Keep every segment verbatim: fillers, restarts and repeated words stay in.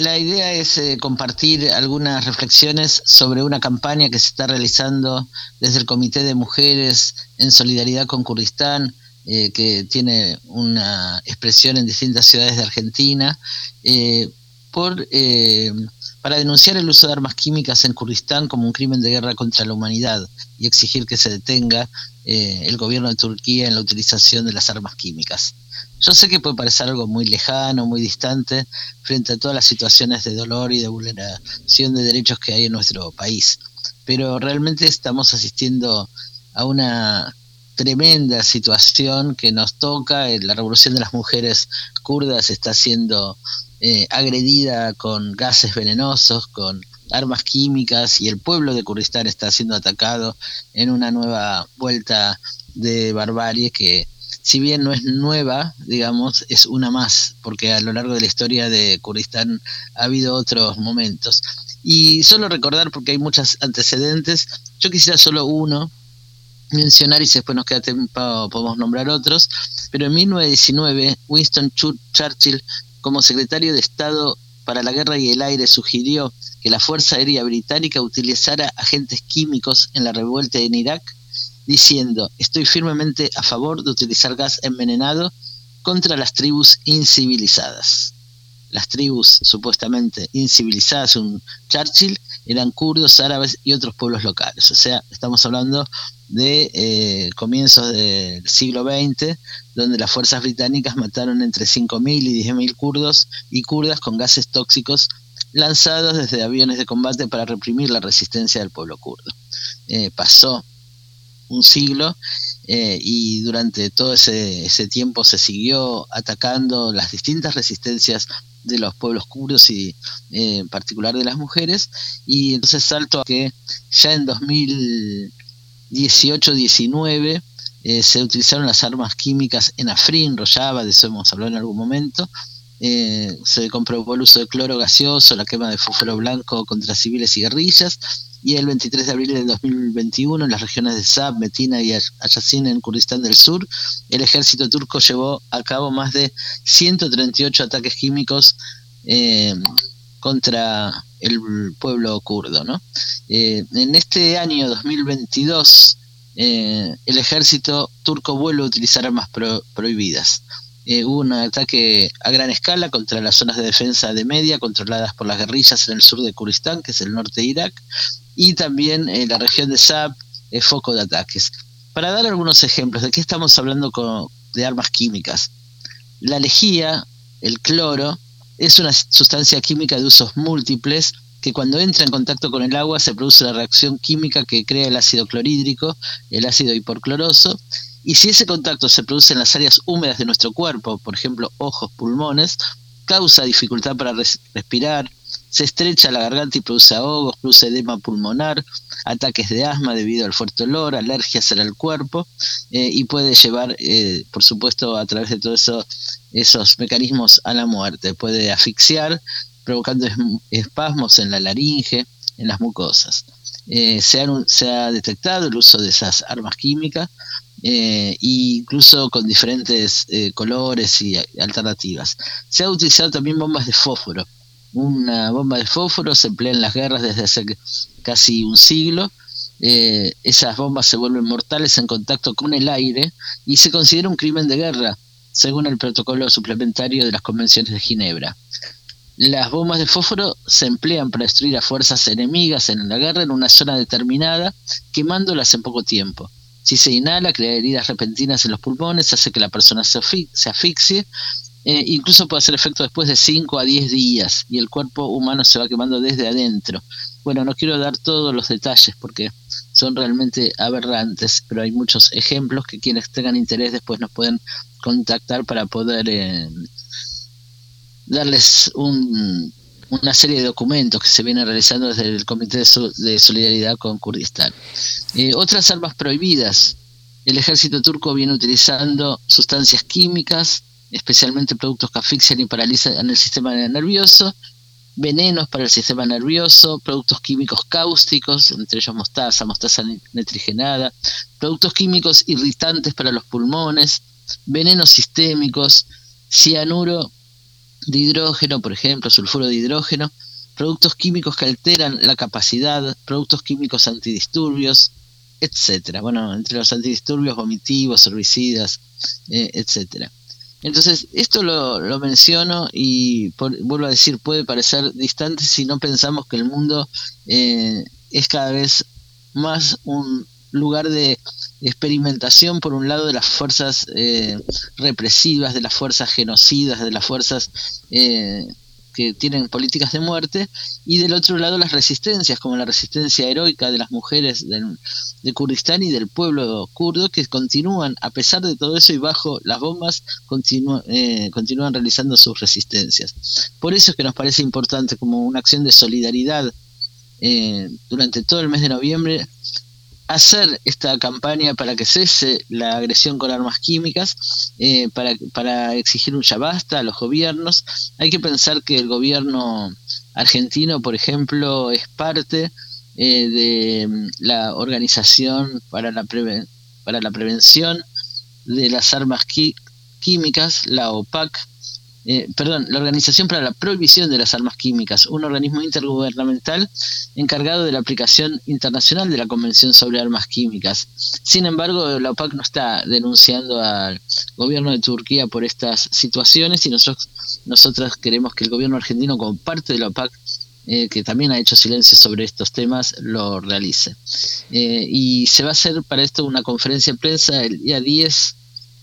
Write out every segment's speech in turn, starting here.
la idea es eh, compartir algunas reflexiones sobre una campaña que se está realizando desde el Comité de Mujeres en Solidaridad con Kurdistán, eh, que tiene una expresión en distintas ciudades de Argentina, eh, por, eh, para denunciar el uso de armas químicas en Kurdistán como un crimen de guerra contra la humanidad y exigir que se detenga eh, el gobierno de Turquía en la utilización de las armas químicas. Yo sé que puede parecer algo muy lejano, muy distante, frente a todas las situaciones de dolor y de vulneración de derechos que hay en nuestro país, pero realmente estamos asistiendo a una tremenda situación que nos toca. La revolución de las mujeres kurdas está siendo eh, agredida con gases venenosos, con armas químicas, y el pueblo de Kurdistán está siendo atacado en una nueva vuelta de barbarie que, si bien no es nueva, digamos, es una más, porque a lo largo de la historia de Kurdistán ha habido otros momentos. Y solo recordar, porque hay muchos antecedentes, yo quisiera solo uno mencionar, y si después nos queda tiempo podemos nombrar otros, pero en mil novecientos diecinueve Winston Churchill, como secretario de Estado para la Guerra y el Aire, sugirió que la Fuerza Aérea Británica utilizara agentes químicos en la revuelta en Irak, diciendo: estoy firmemente a favor de utilizar gas envenenado contra las tribus incivilizadas. Las tribus supuestamente incivilizadas, según Churchill, eran kurdos, árabes y otros pueblos locales. O sea, estamos hablando de eh, comienzos del siglo veinte, donde las fuerzas británicas mataron entre cinco mil y diez mil kurdos y kurdas con gases tóxicos lanzados desde aviones de combate para reprimir la resistencia del pueblo kurdo. Eh, pasó un siglo eh, y durante todo ese, ese tiempo se siguió atacando las distintas resistencias de los pueblos kurdos y eh, en particular de las mujeres, y entonces salto a que ya en dos mil dieciocho diecinueve eh, se utilizaron las armas químicas en Afrin, Rojava, de eso hemos hablado en algún momento. Eh, se comprobó el uso de cloro gaseoso, la quema de fósforo blanco contra civiles y guerrillas, y el veintitrés de abril de dos mil veintiuno, en las regiones de Sab, Metina y Ayazin, en Kurdistán del Sur, el ejército turco llevó a cabo más de ciento treinta y ocho ataques químicos eh, contra el pueblo kurdo, ¿no? Eh, en este año dos mil veintidós, eh, el ejército turco vuelve a utilizar armas pro- prohibidas. Eh, hubo un ataque a gran escala contra las zonas de defensa de Media, controladas por las guerrillas en el sur de Kurdistán, que es el norte de Irak, y también eh, la región de Sab es foco de ataques. Para dar algunos ejemplos de qué estamos hablando con, de armas químicas: la lejía, el cloro, es una sustancia química de usos múltiples que, cuando entra en contacto con el agua, se produce la reacción química que crea el ácido clorhídrico, el ácido hiporcloroso, y si ese contacto se produce en las áreas húmedas de nuestro cuerpo, por ejemplo ojos, pulmones, causa dificultad para res- respirar, se estrecha la garganta y produce ahogos, produce edema pulmonar, ataques de asma debido al fuerte olor, alergias en el cuerpo, eh, y puede llevar, eh, por supuesto, a través de todos eso, esos mecanismos, a la muerte. Puede asfixiar, provocando es- espasmos en la laringe, en las mucosas. Eh, se, han, se ha detectado el uso de esas armas químicas, eh, incluso con diferentes eh, colores y alternativas. Se ha utilizado también bombas de fósforo. Una bomba de fósforo se emplea en las guerras desde hace casi un siglo. Eh, esas bombas se vuelven mortales en contacto con el aire y se considera un crimen de guerra, según el protocolo suplementario de las convenciones de Ginebra. Las bombas de fósforo se emplean para destruir a fuerzas enemigas en la guerra en una zona determinada, quemándolas en poco tiempo. Si se inhala, crea heridas repentinas en los pulmones, hace que la persona se, asfix- se asfixie, eh, incluso puede hacer efecto después de cinco a diez días, y el cuerpo humano se va quemando desde adentro. Bueno, no quiero dar todos los detalles porque son realmente aberrantes, pero hay muchos ejemplos que quienes tengan interés después nos pueden contactar para poder eh, darles un, una serie de documentos que se vienen realizando desde el Comité de, Sol- de Solidaridad con Kurdistán. Eh, otras armas prohibidas: el ejército turco viene utilizando sustancias químicas, especialmente productos que asfixian y paralizan el sistema nervioso, venenos para el sistema nervioso, productos químicos cáusticos, entre ellos mostaza, mostaza nitrigenada, productos químicos irritantes para los pulmones, venenos sistémicos, cianuro de hidrógeno, por ejemplo, sulfuro de hidrógeno, productos químicos que alteran la capacidad, productos químicos antidisturbios, etcétera. Bueno, entre los antidisturbios, vomitivos, herbicidas, eh, etcétera. Entonces, esto lo, lo menciono y por, vuelvo a decir, puede parecer distante si no pensamos que el mundo eh, es cada vez más un lugar de experimentación, por un lado, de las fuerzas eh, represivas, de las fuerzas genocidas, de las fuerzas eh, que tienen políticas de muerte, y del otro lado las resistencias, como la resistencia heroica de las mujeres del, de Kurdistán y del pueblo kurdo, que continúan, a pesar de todo eso y bajo las bombas, continúan, eh, continúan realizando sus resistencias. Por eso es que nos parece importante, como una acción de solidaridad eh, durante todo el mes de noviembre, hacer esta campaña para que cese la agresión con armas químicas, eh, para, para exigir un ya basta a los gobiernos. Hay que pensar que el gobierno argentino, por ejemplo, es parte eh, de la Organización para la, Preve- para la Prevención de las Armas Qui- Químicas, la OPAC, Eh, perdón, la Organización para la Prohibición de las Armas Químicas, un organismo intergubernamental encargado de la aplicación internacional de la Convención sobre Armas Químicas. Sin embargo, la OPAC no está denunciando al gobierno de Turquía por estas situaciones, y nosotros, nosotras queremos que el gobierno argentino, como parte de la OPAC, eh, que también ha hecho silencio sobre estos temas, lo realice. Eh, y se va a hacer para esto una conferencia de prensa el día diez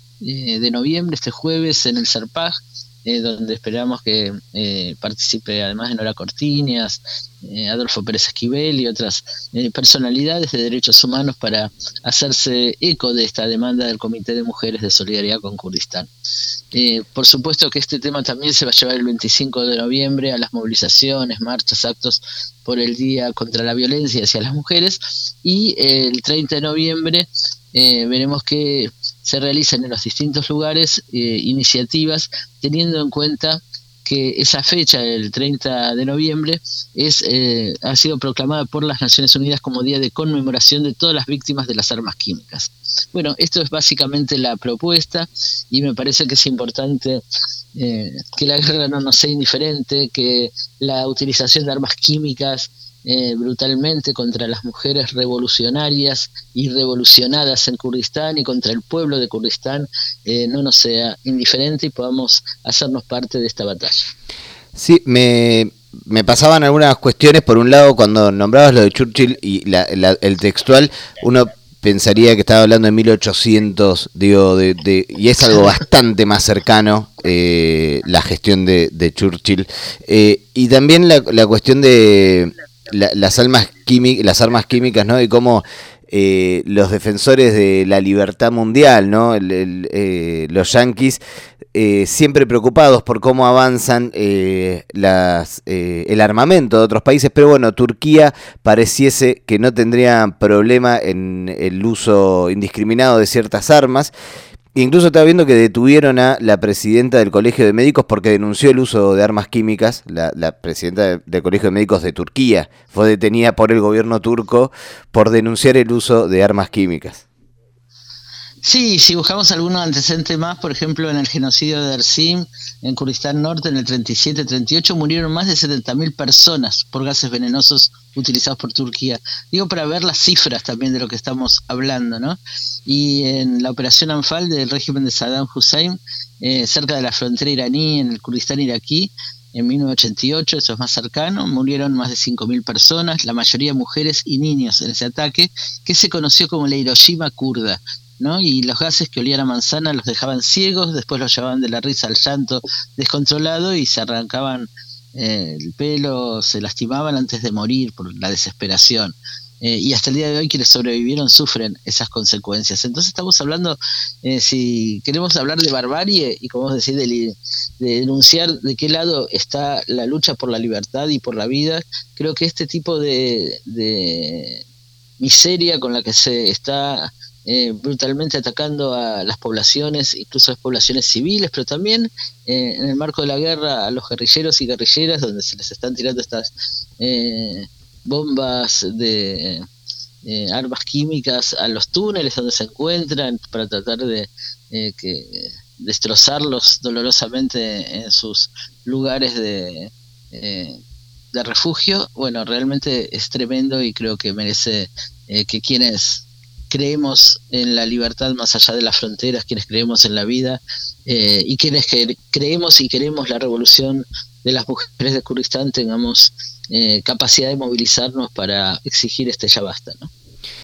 eh, de noviembre, este jueves, en el Serpaj, Eh, donde esperamos que eh, participe además de Nora Cortiñas, eh, Adolfo Pérez Esquivel y otras eh, personalidades de derechos humanos, para hacerse eco de esta demanda del Comité de Mujeres de Solidaridad con Kurdistán. Eh, por supuesto que este tema también se va a llevar el veinticinco de noviembre a las movilizaciones, marchas, actos por el Día contra la Violencia hacia las Mujeres, y eh, el treinta de noviembre eh, veremos que se realizan en los distintos lugares eh, iniciativas, teniendo en cuenta que esa fecha, el treinta de noviembre, es, eh, ha sido proclamada por las Naciones Unidas como Día de Conmemoración de todas las víctimas de las armas químicas. Bueno, esto es básicamente la propuesta, y me parece que es importante eh, que la guerra no nos sea indiferente, que la utilización de armas químicas eh, brutalmente contra las mujeres revolucionarias y revolucionadas en Kurdistán y contra el pueblo de Kurdistán eh, no nos sea indiferente, y podamos hacernos parte de esta batalla. Sí, me, me pasaban algunas cuestiones. Por un lado, cuando nombrabas lo de Churchill y la, la, el textual, uno pensaría que estaba hablando de mil ochocientos, digo, de, de, y es algo bastante más cercano eh, la gestión de, de Churchill. Eh, y también la, la cuestión de la, las, armas químicas, las armas químicas, ¿no? Y cómo eh, los defensores de la libertad mundial, ¿no? El, el, eh, los yanquis, eh, siempre preocupados por cómo avanzan eh, las, eh, el armamento de otros países, pero bueno, Turquía pareciese que no tendría problema en el uso indiscriminado de ciertas armas. Incluso estaba viendo que detuvieron a la presidenta del Colegio de Médicos porque denunció el uso de armas químicas. La, la presidenta de, del Colegio de Médicos de Turquía fue detenida por el gobierno turco por denunciar el uso de armas químicas. Sí, si buscamos algunos antecedentes más, por ejemplo, en el genocidio de Dersim, en Kurdistán Norte, en el treinta y siete treinta y ocho, murieron más de setenta mil personas por gases venenosos utilizados por Turquía. Digo, para ver las cifras también de lo que estamos hablando, ¿no? Y en la operación Anfal del régimen de Saddam Hussein, eh, cerca de la frontera iraní, en el Kurdistán iraquí, en mil novecientos ochenta y ocho, eso es más cercano, murieron más de cinco mil personas, la mayoría mujeres y niños en ese ataque, que se conoció como la Hiroshima kurda, ¿no? Y los gases que olían a manzana los dejaban ciegos, después los llevaban de la risa al llanto descontrolado y se arrancaban eh, el pelo, se lastimaban antes de morir por la desesperación. Eh, y hasta el día de hoy quienes sobrevivieron sufren esas consecuencias. Entonces estamos hablando, eh, si queremos hablar de barbarie y como vos decís, de, de denunciar de qué lado está la lucha por la libertad y por la vida, creo que este tipo de, de miseria con la que se está eh, brutalmente atacando a las poblaciones, incluso a las poblaciones civiles, pero también eh, en el marco de la guerra a los guerrilleros y guerrilleras, donde se les están tirando estas eh, bombas de eh, armas químicas a los túneles donde se encuentran para tratar de eh, que destrozarlos dolorosamente en sus lugares de, eh, de refugio, bueno, realmente es tremendo y creo que merece eh, que quienes creemos en la libertad más allá de las fronteras, quienes creemos en la vida eh, y quienes que creemos y queremos la revolución de las mujeres de Kurdistán tengamos eh, capacidad de movilizarnos para exigir este ya basta, ¿no?